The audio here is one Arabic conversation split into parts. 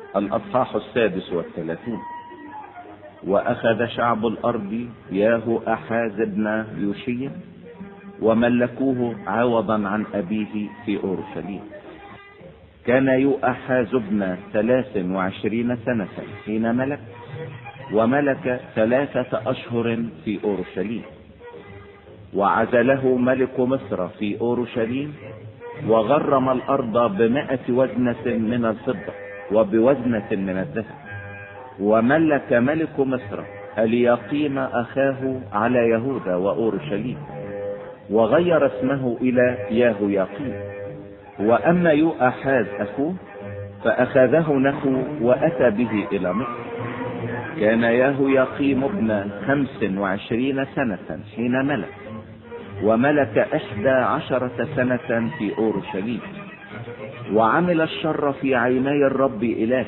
الأصحاح 36. وأخذ شعب الأرض يهوآحاز بن يوشيا وملكوه عوضا عن أبيه في أورشليم. كان يؤاحاز ابن 23 سنة حين ملك، وملك 3 أشهر في أورشليم. وعزله ملك مصر في أورشليم، وغرم الأرض ب100 وزنة من الفضة وبوزنة من الذهب. وملك ملك مصر اليقيم أخاه على يهوذا وأورشليم، وغير اسمه إلى يهوياقيم. وأما يؤاحاز أخوه فأخذه نخو وأتى به إلى مصر. كان يهوياقيم ابن 25 سنة حين ملك، وملك 11 سنة في أورشليم. وعمل الشر في عيني الرب إلهه.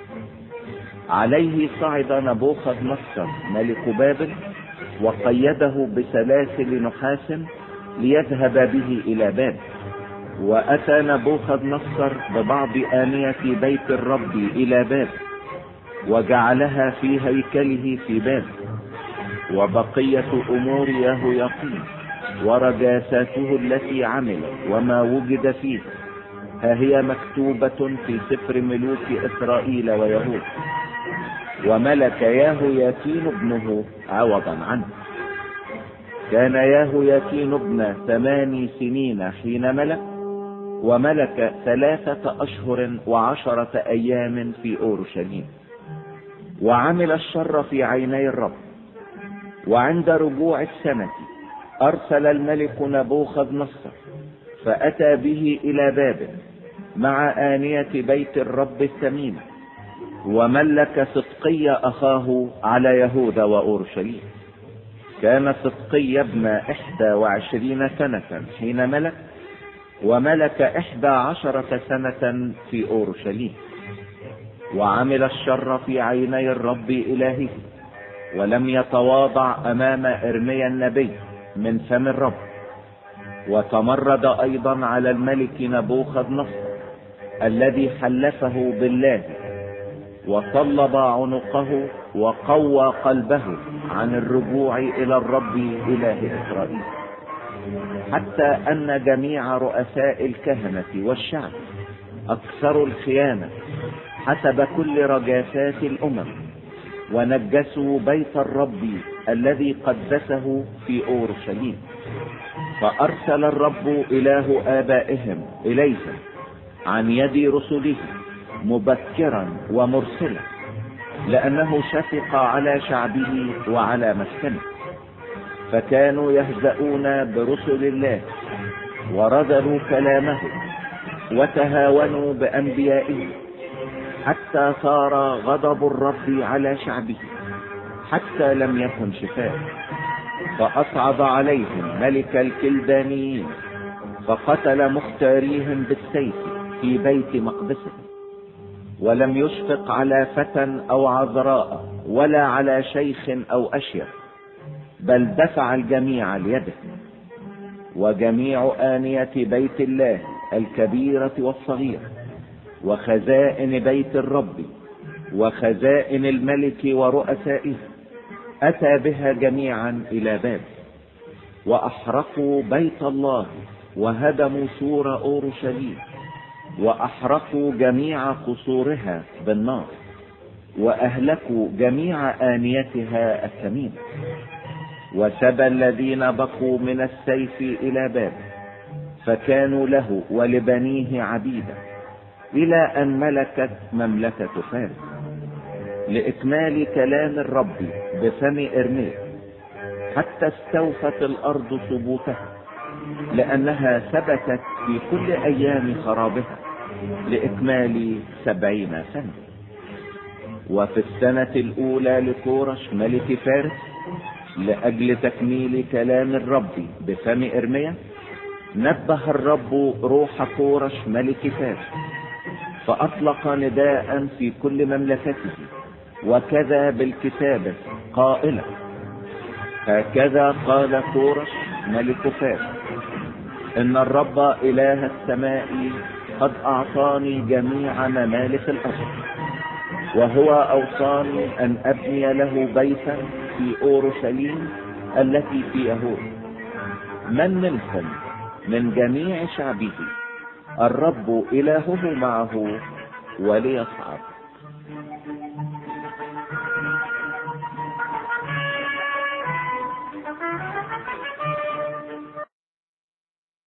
عليه صعد نبوخذ نصر ملك بابل، وقيده بسلاسل نحاس ليذهب به إلى بابل. وأتى نبوخذ نصر ببعض آنية بيت الرب إلى بابل، وجعلها في هيكله في بابل. وبقية أمور يهوياقيم ورجاساته التي عمل وما وجد فيه، ها هي مكتوبة في سفر ملوك إسرائيل ويهود. وملك يهوياكين ابنه عوضا عنه. كان يهوياكين ابن 8 سنين حين ملك، وملك 3 أشهر و10 أيام في أورشليم. وعمل الشر في عيني الرب. وعند رجوع السنة أرسل الملك نبوخذ نصر، فأتى به إلى بابل مع آنية بيت الرب الثمينة. وملك صدقي أخاه على يهوذا وأورشليم. كان صدقي ابن 21 سنة حين ملك، وملك 11 سنة في أورشليم. وعمل الشر في عيني الرب إلهه، ولم يتواضع أمام إرميا النبي من فم الرب. وتمرد أيضا على الملك نبوخذ نصر الذي حلفه بالله، وصلب عنقه وقوى قلبه عن الرجوع إلى الرب إله إسرائيل، حتى أن جميع رؤساء الكهنة والشعب أكثروا الخيانة حسب كل رجاسات الأمم، ونجسوا بيت الرب الذي قدسه في أورشليم. فأرسل الرب إله آبائهم إليهم عن يد رسله مبكرا ومرسلا، لأنه شفق على شعبه وعلى مسكنه. فكانوا يهزؤون برسل الله، ورذلوا كلامه، وتهاونوا بأنبيائه، حتى صار غضب الرب على شعبه، حتى لم يكن شفاء. فأصعد عليهم ملك الكلدانيين، فقتل مختاريهم بالسيف في بيت مقدسه. ولم يشفق على فتى أو عذراء، ولا على شيخ أو أشيخ، بل دفع الجميع ليده. وجميع آنية بيت الله الكبيرة والصغيرة، وخزائن بيت الرب، وخزائن الملك ورؤسائه، أتى بها جميعا إلى بابل. وأحرقوا بيت الله، وهدموا سور أورشليم، وأحرقوا جميع قصورها بالنار، وأهلكوا جميع آنيتها الثمينة. وسبى الذين بقوا من السيف إلى بابل، فكانوا له ولبنيه عبيدا، إلى أن ملكت مملكة فارس، لإكمال كلام الرب بفم إرميا، حتى استوفت الأرض ثبوتها، لأنها ثبتت في كل أيام خرابها لإكمال 70 سنة. وفي السنة الأولى لكورش ملك فارس، لأجل تكميل كلام الرب بفم إرميا، نبه الرب روح كورش ملك فارس، فأطلق نداء في كل مملكته، وكذا بالكتابة قائلا: هكذا قال كورش ملك فارس: إن الرب إله السماء قد أعطاني جميع ممالك الأرض، وهو أوصاني أن أبني له بيتا في أورشليم التي في يهود. من منكم من جميع شعبه الرب إلهه معه وليصعد.